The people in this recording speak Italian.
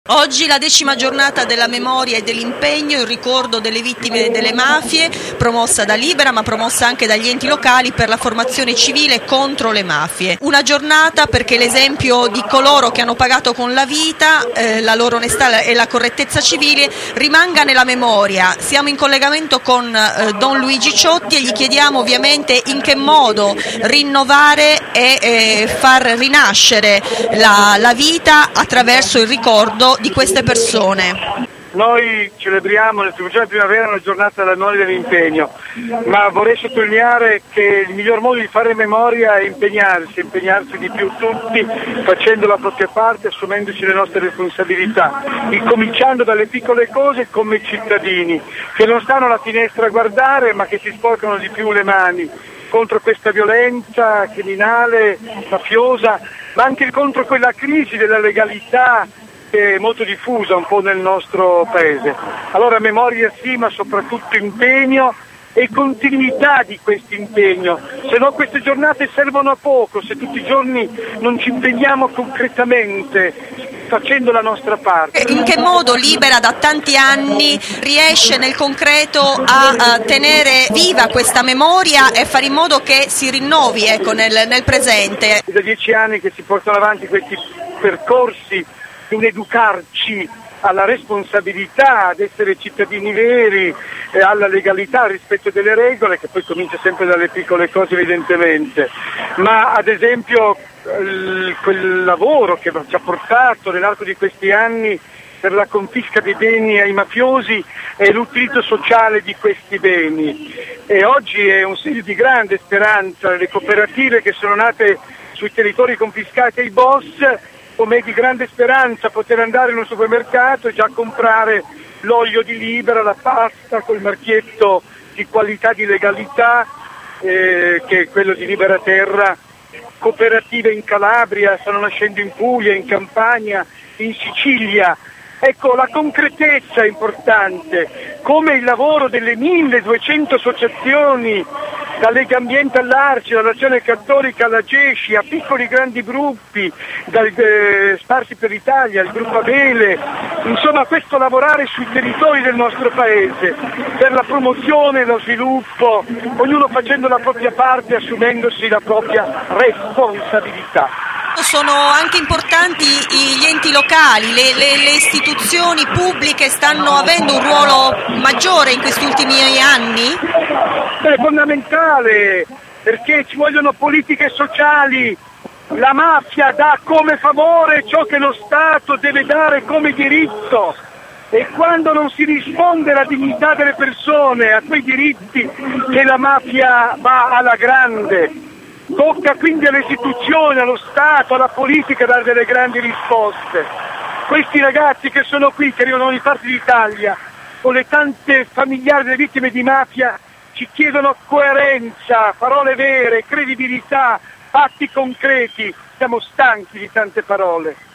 Oggi la 10ª giornata della memoria e dell'impegno in ricordo delle vittime delle mafie, promossa da Libera ma promossa anche dagli enti locali per la formazione civile contro le mafie. Una giornata perché l'esempio di coloro che hanno pagato con la vita, la loro onestà e la correttezza civile rimanga nella memoria. Siamo in collegamento con Don Luigi Ciotti e gli chiediamo ovviamente in che modo rinnovare e far rinascere la vita attraverso il ricordo di queste persone. Noi celebriamo nel primo giorno di primavera una giornata della memoria e dell'impegno, ma vorrei sottolineare che il miglior modo di fare memoria è impegnarsi di più tutti, facendo la propria parte, assumendoci le nostre responsabilità, incominciando dalle piccole cose come cittadini, che non stanno alla finestra a guardare ma che si sporcano di più le mani contro questa violenza criminale, mafiosa, ma anche contro quella crisi della legalità che è molto diffusa un po' nel nostro paese. Allora memoria sì, ma soprattutto impegno e continuità di questo impegno, se no queste giornate servono a poco se tutti i giorni non ci impegniamo concretamente facendo la nostra parte. In che modo Libera da tanti anni riesce nel concreto a tenere viva questa memoria e fare in modo che si rinnovi nel presente? Da 10 anni che si portano avanti questi percorsi di un educarci alla responsabilità, ad essere cittadini veri, alla legalità, al rispetto delle regole, che poi comincia sempre dalle piccole cose evidentemente, ma ad esempio quel lavoro che ci ha portato nell'arco di questi anni per la confisca dei beni ai mafiosi e l'utilizzo sociale di questi beni. E oggi è un segno di grande speranza, le cooperative che sono nate sui territori confiscati ai boss, come di grande speranza poter andare in un supermercato e già comprare l'olio di Libera, la pasta col marchietto di qualità, di legalità, che è quello di Libera Terra. Cooperative in Calabria, stanno nascendo in Puglia, in Campania, in Sicilia. Ecco, la concretezza è importante, come il lavoro delle 1200 associazioni, da Lega Ambiente all'Arci, dall'Azione Cattolica alla GESCI, a piccoli grandi gruppi, sparsi per l'Italia, il gruppo Abele, insomma questo lavorare sui territori del nostro paese, per la promozione e lo sviluppo, ognuno facendo la propria parte, assumendosi la propria responsabilità. Sono anche importanti gli enti locali, le istituzioni pubbliche stanno avendo un ruolo maggiore in questi ultimi anni? È fondamentale, perché ci vogliono politiche sociali. La mafia dà come favore ciò che lo Stato deve dare come diritto, e quando non si risponde alla dignità delle persone, a quei diritti, che la mafia va alla grande. Tocca quindi alle istituzioni, allo Stato, alla politica dare delle grandi risposte. Questi ragazzi che sono qui, che arrivano da ogni parte d'Italia, con le tante familiari delle vittime di mafia, ci chiedono coerenza, parole vere, credibilità, fatti concreti. Siamo stanchi di tante parole.